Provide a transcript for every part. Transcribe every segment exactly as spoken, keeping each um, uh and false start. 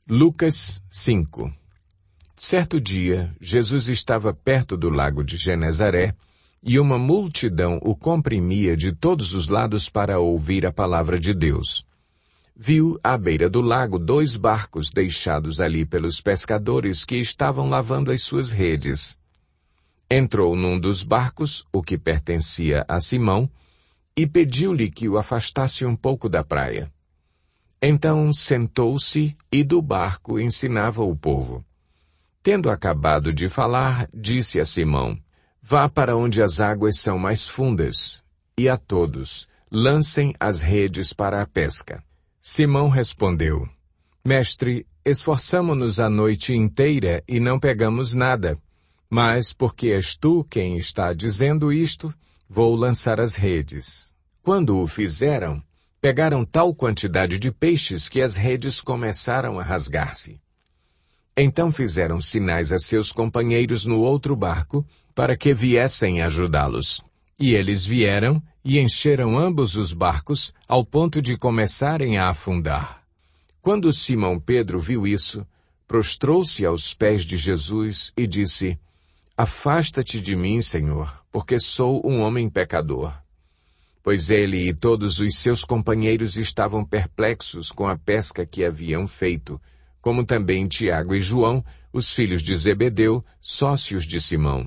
Lucas cinco. Certo dia, Jesus estava perto do lago de Genezaré, e uma multidão o comprimia de todos os lados para ouvir a palavra de Deus. Viu à beira do lago dois barcos deixados ali pelos pescadores que estavam lavando as suas redes. Entrou num dos barcos, o que pertencia a Simão, e pediu-lhe que o afastasse um pouco da praia. Então sentou-se e do barco ensinava o povo. Tendo acabado de falar, disse a Simão: Vá para onde as águas são mais fundas, e a todos, lancem as redes para a pesca. Simão respondeu: Mestre, esforçamo-nos a noite inteira e não pegamos nada, mas porque és tu quem está dizendo isto, vou lançar as redes. Quando o fizeram, pegaram tal quantidade de peixes que as redes começaram a rasgar-se. Então fizeram sinais a seus companheiros no outro barco, para que viessem ajudá-los. E eles vieram e encheram ambos os barcos, ao ponto de começarem a afundar. Quando Simão Pedro viu isso, prostrou-se aos pés de Jesus e disse: Afasta-te de mim, Senhor, porque sou um homem pecador. Pois ele e todos os seus companheiros estavam perplexos com a pesca que haviam feito, como também Tiago e João, os filhos de Zebedeu, sócios de Simão.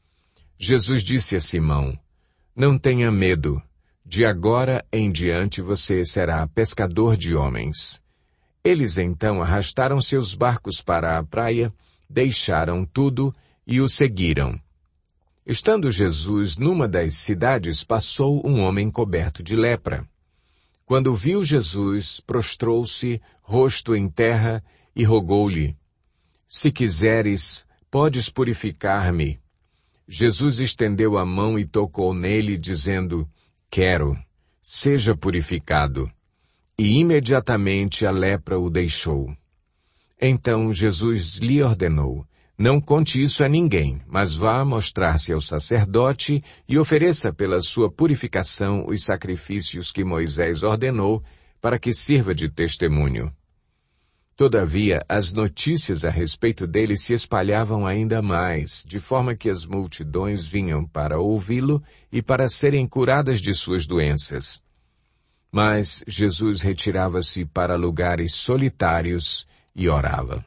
Jesus disse a Simão: Não tenha medo, de agora em diante você será pescador de homens. Eles então arrastaram seus barcos para a praia, deixaram tudo e o seguiram. Estando Jesus numa das cidades, passou um homem coberto de lepra. Quando viu Jesus, prostrou-se, rosto em terra, e rogou-lhe: Se quiseres, podes purificar-me. Jesus estendeu a mão e tocou nele, dizendo: Quero, seja purificado. E imediatamente a lepra o deixou. Então Jesus lhe ordenou: Não conte isso a ninguém, mas vá mostrar-se ao sacerdote e ofereça pela sua purificação os sacrifícios que Moisés ordenou, para que sirva de testemunho. Todavia, as notícias a respeito dele se espalhavam ainda mais, de forma que as multidões vinham para ouvi-lo e para serem curadas de suas doenças. Mas Jesus retirava-se para lugares solitários e orava.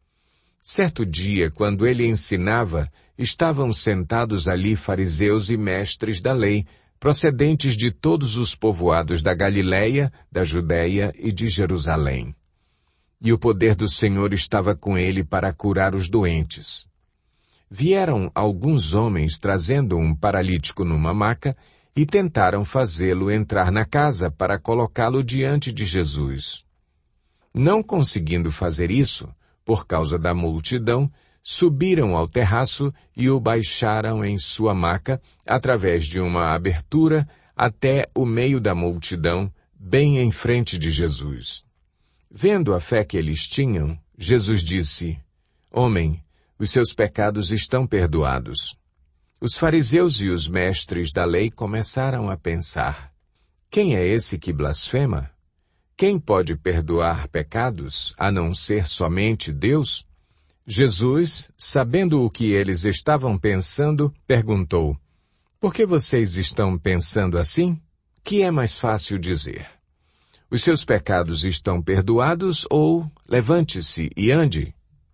Certo dia, quando ele ensinava, estavam sentados ali fariseus e mestres da lei, procedentes de todos os povoados da Galileia, da Judeia e de Jerusalém. E o poder do Senhor estava com ele para curar os doentes. Vieram alguns homens trazendo um paralítico numa maca e tentaram fazê-lo entrar na casa para colocá-lo diante de Jesus. Não conseguindo fazer isso, por causa da multidão, subiram ao terraço e o baixaram em sua maca, através de uma abertura, até o meio da multidão, bem em frente de Jesus. Vendo a fé que eles tinham, Jesus disse: Homem, os seus pecados estão perdoados. Os fariseus e os mestres da lei começaram a pensar: Quem é esse que blasfema? Quem pode perdoar pecados, a não ser somente Deus? Jesus, sabendo o que eles estavam pensando, perguntou: Por que vocês estão pensando assim? Que é mais fácil dizer: Os seus pecados estão perdoados, ou levante-se e ande?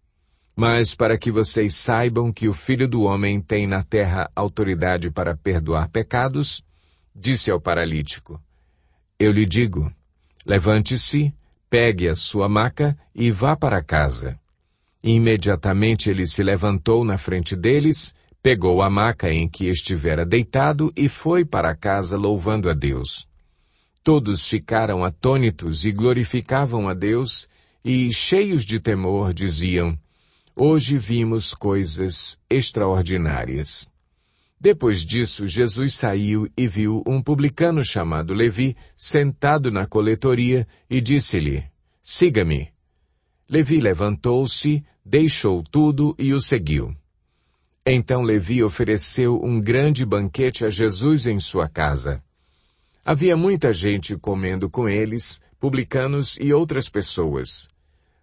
Mas para que vocês saibam que o Filho do Homem tem na terra autoridade para perdoar pecados, disse ao paralítico: Eu lhe digo, levante-se, pegue a sua maca e vá para casa. E imediatamente ele se levantou na frente deles, pegou a maca em que estivera deitado e foi para casa louvando a Deus. Todos ficaram atônitos e glorificavam a Deus e, cheios de temor, diziam: Hoje vimos coisas extraordinárias. Depois disso, Jesus saiu e viu um publicano chamado Levi sentado na coletoria e disse-lhe: Siga-me. Levi levantou-se, deixou tudo e o seguiu. Então Levi ofereceu um grande banquete a Jesus em sua casa. Havia muita gente comendo com eles, publicanos e outras pessoas.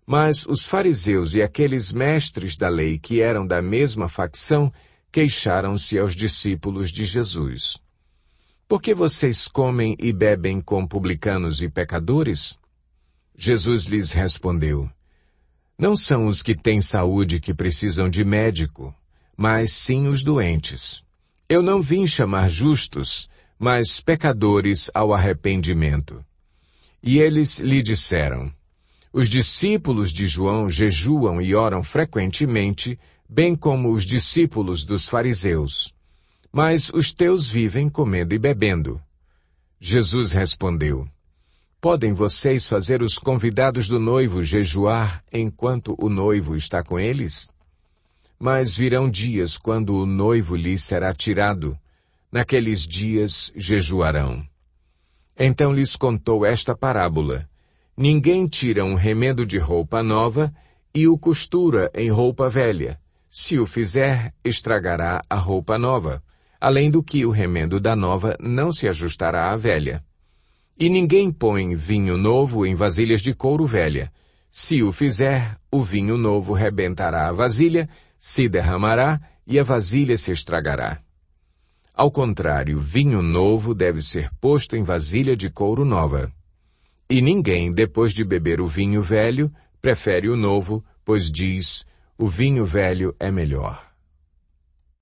Mas os fariseus e aqueles mestres da lei que eram da mesma facção queixaram-se aos discípulos de Jesus. Por que vocês comem e bebem com publicanos e pecadores? Jesus lhes respondeu, não são os que têm saúde que precisam de médico, mas sim os doentes. Eu não vim chamar justos, mas pecadores ao arrependimento. E eles lhe disseram, os discípulos de João jejuam e oram frequentemente, bem como os discípulos dos fariseus. Mas os teus vivem comendo e bebendo. Jesus respondeu, podem vocês fazer os convidados do noivo jejuar enquanto o noivo está com eles? Mas virão dias quando o noivo lhes será tirado. Naqueles dias jejuarão. Então lhes contou esta parábola. Ninguém tira um remendo de roupa nova e o costura em roupa velha. Se o fizer, estragará a roupa nova, além do que o remendo da nova não se ajustará à velha. E ninguém põe vinho novo em vasilhas de couro velha. Se o fizer, o vinho novo rebentará a vasilha, se derramará e a vasilha se estragará. Ao contrário, vinho novo deve ser posto em vasilha de couro nova. E ninguém, depois de beber o vinho velho, prefere o novo, pois diz, o vinho velho é melhor.